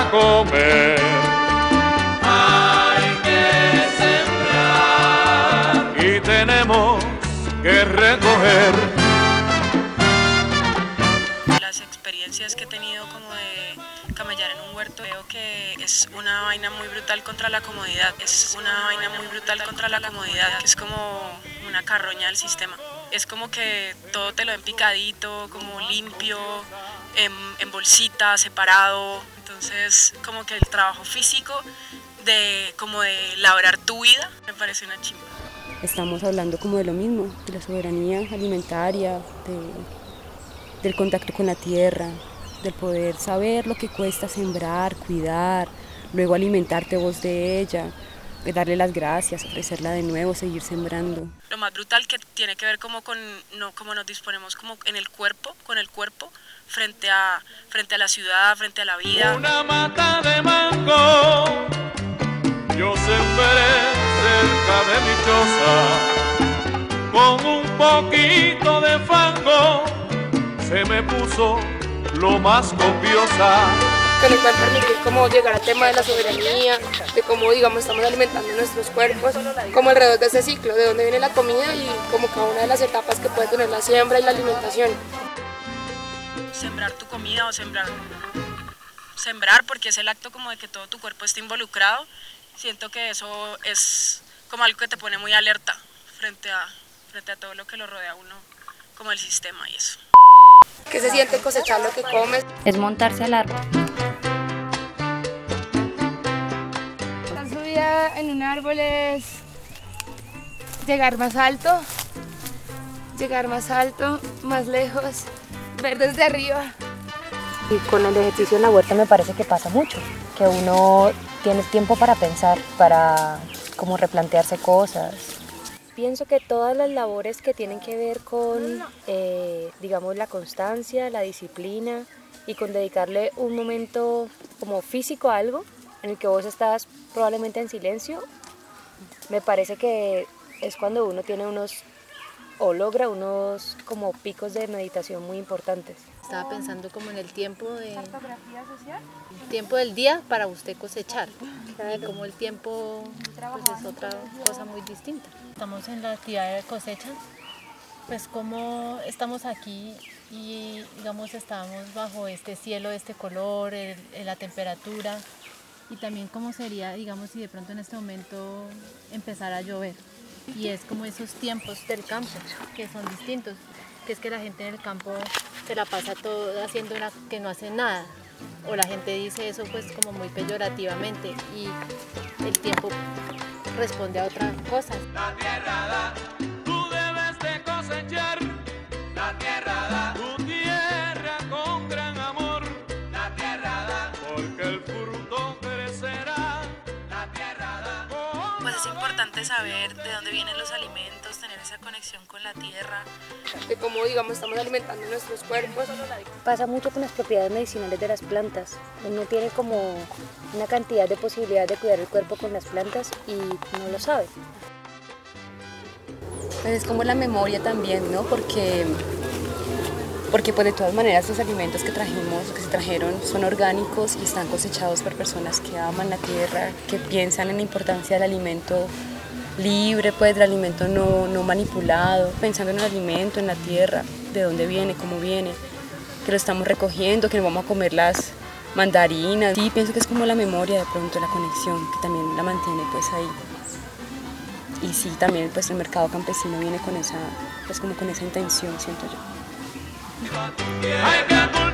para comer. Hay que sembrar Y tenemos que recoger. Las experiencias que he tenido como de camellar en un huerto, veo que es una vaina muy brutal contra la comodidad. Es una vaina muy brutal contra la comodidad, que es como una carroña del sistema. Es como que todo te lo den picadito, como limpio, en bolsita, separado. Entonces, como que el trabajo físico como de labrar tu vida, me parece una chimba. Estamos hablando como de lo mismo, de la soberanía alimentaria, del contacto con la tierra, del poder saber lo que cuesta sembrar, cuidar, luego alimentarte vos de ella, darle las gracias, ofrecerla de nuevo, seguir sembrando. Lo más brutal que tiene que ver como cómo nos disponemos como en el cuerpo, con el cuerpo, frente a la ciudad, frente a la vida. Una mata de mango yo sembré cerca de mi choza, con un poquito de fango se me puso lo más copiosa. Que nos va a permitir como llegar al tema de la soberanía, de cómo, digamos, estamos alimentando nuestros cuerpos, como alrededor de ese ciclo, de dónde viene la comida y como cada una de las etapas que puede tener la siembra y la alimentación. Sembrar tu comida o sembrar porque es el acto como de que todo tu cuerpo esté involucrado. Siento que eso es como algo que te pone muy alerta frente a todo lo que lo rodea a uno, como el sistema y eso. ¿Qué se siente cosechar lo que comes? Es montarse al árbol. La subida en un árbol es llegar más alto, más lejos, ver desde arriba. Y con el ejercicio en la huerta me parece que pasa mucho, que uno tiene tiempo para pensar, para como replantearse cosas. Pienso que todas las labores que tienen que ver con, digamos, la constancia, la disciplina y con dedicarle un momento como físico a algo en el que vos estás probablemente en silencio, me parece que es cuando uno tiene logra unos como picos de meditación muy importantes. Estaba pensando como en el tiempo del día para usted cosechar, y como el tiempo pues es otra cosa muy distinta. Estamos en la actividad de cosecha, pues como estamos aquí y digamos estamos bajo este cielo, este color, la temperatura, y también cómo sería, digamos, si de pronto en este momento empezara a llover. Y es como esos tiempos del campo que son distintos, que es que la gente en el campo se la pasa todo haciendo que no hace nada, o la gente dice eso pues como muy peyorativamente, y el tiempo responde a otras cosas. La tierra da, tú debes de cosechar. La tierra da, tu tierra con gran amor. La tierra da, porque el fruto crecerá. La tierra da. Pues es importante saber de dónde vienen los alimentos, tener esa conexión con la tierra. De cómo, digamos, estamos alimentando nuestros cuerpos. Pasa mucho con las propiedades medicinales de las plantas. Uno tiene como una cantidad de posibilidades de cuidar el cuerpo con las plantas y no lo sabe. Pues es como la memoria también, ¿no? Porque pues de todas maneras los alimentos que se trajeron son orgánicos y están cosechados por personas que aman la tierra, que piensan en la importancia del alimento libre, pues del alimento no manipulado, pensando en el alimento, en la tierra, de dónde viene, cómo viene, que lo estamos recogiendo, que nos vamos a comer las mandarinas. Sí, pienso que es como la memoria de pronto, la conexión, que también la mantiene pues ahí. Y sí, también pues el mercado campesino viene con esa, pues como con esa intención, siento yo. Hay que